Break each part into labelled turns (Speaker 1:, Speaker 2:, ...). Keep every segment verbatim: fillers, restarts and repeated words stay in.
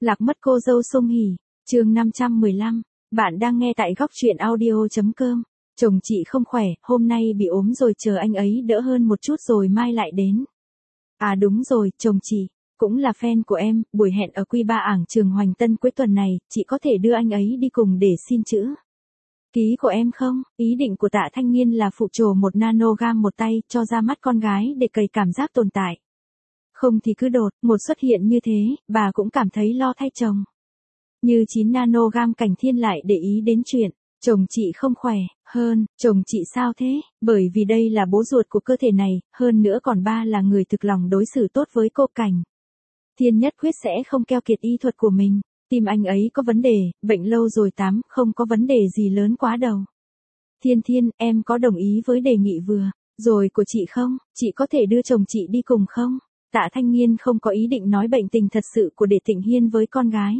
Speaker 1: Lạc mất cô dâu Song Hỷ, chương năm trăm mười lăm. Bạn đang nghe tại góc truyện audio chấm com. Chồng chị không khỏe, hôm nay bị ốm rồi, chờ anh ấy đỡ hơn một chút rồi mai lại đến. À đúng rồi, chồng chị cũng là fan của em, buổi hẹn ở Quy Ba Ảng Trường Hoành Tân cuối tuần này, chị có thể đưa anh ấy đi cùng để xin chữ ký của em không? Ý định của Tạ Thanh Nghiên là phụ trổ một nanogram một tay cho ra mắt con gái để cày cảm giác tồn tại. Không thì cứ đột một xuất hiện như thế, bà cũng cảm thấy lo thay chồng. Như chín nanogram Cảnh Thiên lại để ý đến chuyện chồng chị không khỏe, hơn, chồng chị sao thế? Bởi vì đây là bố ruột của cơ thể này, hơn nữa còn ba là người thực lòng đối xử tốt với cô Cảnh Thiên nhất quyết sẽ không keo kiệt y thuật của mình. Tim anh ấy có vấn đề, bệnh lâu rồi tám, không có vấn đề gì lớn quá đâu. Thiên Thiên, em có đồng ý với đề nghị vừa rồi của chị không? Chị có thể đưa chồng chị đi cùng không? Tạ Thanh Nghiên không có ý định nói bệnh tình thật sự của Đệ Tịnh Hiên với con gái.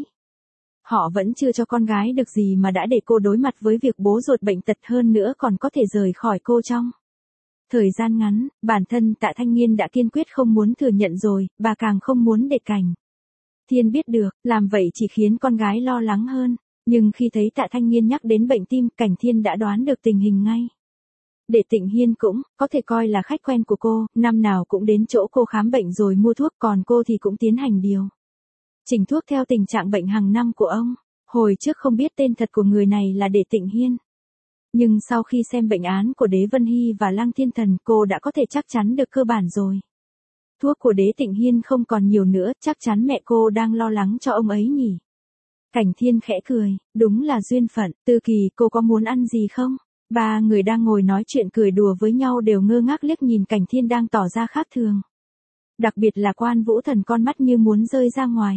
Speaker 1: Họ vẫn chưa cho con gái được gì mà đã để cô đối mặt với việc bố ruột bệnh tật, hơn nữa còn có thể rời khỏi cô trong thời gian ngắn. Bản thân Tạ Thanh Nghiên đã kiên quyết không muốn thừa nhận rồi, bà càng không muốn để Cảnh Thiên biết được, làm vậy chỉ khiến con gái lo lắng hơn. Nhưng khi thấy Tạ Thanh Nghiên nhắc đến bệnh tim, Cảnh Thiên đã đoán được tình hình ngay. Đệ Tịnh Hiên cũng có thể coi là khách quen của cô, năm nào cũng đến chỗ cô khám bệnh rồi mua thuốc, còn cô thì cũng tiến hành điều chỉnh thuốc theo tình trạng bệnh hàng năm của ông. Hồi trước không biết tên thật của người này là Đệ Tịnh Hiên. Nhưng sau khi xem bệnh án của Đế Vân Hy và Lăng Thiên Thần, cô đã có thể chắc chắn được cơ bản rồi. Thuốc của Đế Tịnh Hiên không còn nhiều nữa, chắc chắn mẹ cô đang lo lắng cho ông ấy nhỉ. Cảnh Thiên khẽ cười, đúng là duyên phận. Tư Kỳ, cô có muốn ăn gì không? Ba người đang ngồi nói chuyện cười đùa với nhau đều ngơ ngác liếc nhìn Cảnh Thiên đang tỏ ra khác thường. Đặc biệt là Quan Vũ Thần, con mắt như muốn rơi ra ngoài.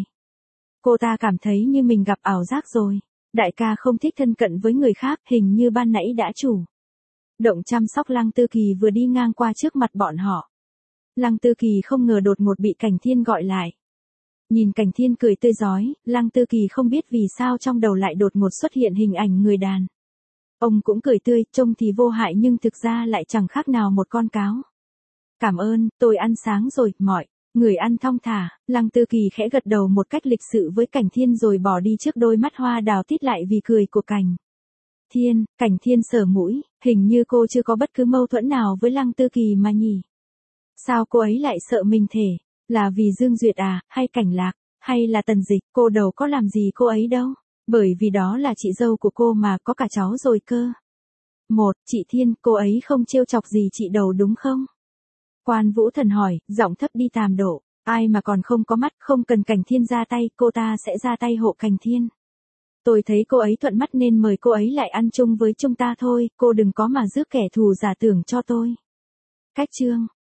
Speaker 1: Cô ta cảm thấy như mình gặp ảo giác rồi. Đại ca không thích thân cận với người khác, hình như ban nãy đã chủ động chăm sóc Lăng Tư Kỳ vừa đi ngang qua trước mặt bọn họ. Lăng Tư Kỳ không ngờ đột ngột bị Cảnh Thiên gọi lại. Nhìn Cảnh Thiên cười tươi rói, Lăng Tư Kỳ không biết vì sao trong đầu lại đột ngột xuất hiện hình ảnh người đàn ông cũng cười tươi, trông thì vô hại nhưng thực ra lại chẳng khác nào một con cáo. Cảm ơn, tôi ăn sáng rồi, mọi người ăn thong thả. Lăng Tư Kỳ khẽ gật đầu một cách lịch sự với Cảnh Thiên rồi bỏ đi trước đôi mắt hoa đào tít lại vì cười của Cảnh Thiên. Cảnh Thiên sờ mũi, hình như cô chưa có bất cứ mâu thuẫn nào với Lăng Tư Kỳ mà nhỉ. Sao cô ấy lại sợ mình thể? Là vì Dương Duyệt à, hay Cảnh Lạc, hay là Tần Dịch? Cô đâu có làm gì cô ấy đâu. Bởi vì đó là chị dâu của cô mà, có cả cháu rồi cơ. Một, chị Thiên, cô ấy không trêu chọc gì chị đầu đúng không? Quan Vũ Thần hỏi, giọng thấp đi tàm độ. Ai mà còn không có mắt, không cần Cảnh Thiên ra tay, cô ta sẽ ra tay hộ Cảnh Thiên. Tôi thấy cô ấy thuận mắt nên mời cô ấy lại ăn chung với chúng ta thôi, cô đừng có mà rước kẻ thù giả tưởng cho tôi. Cách chương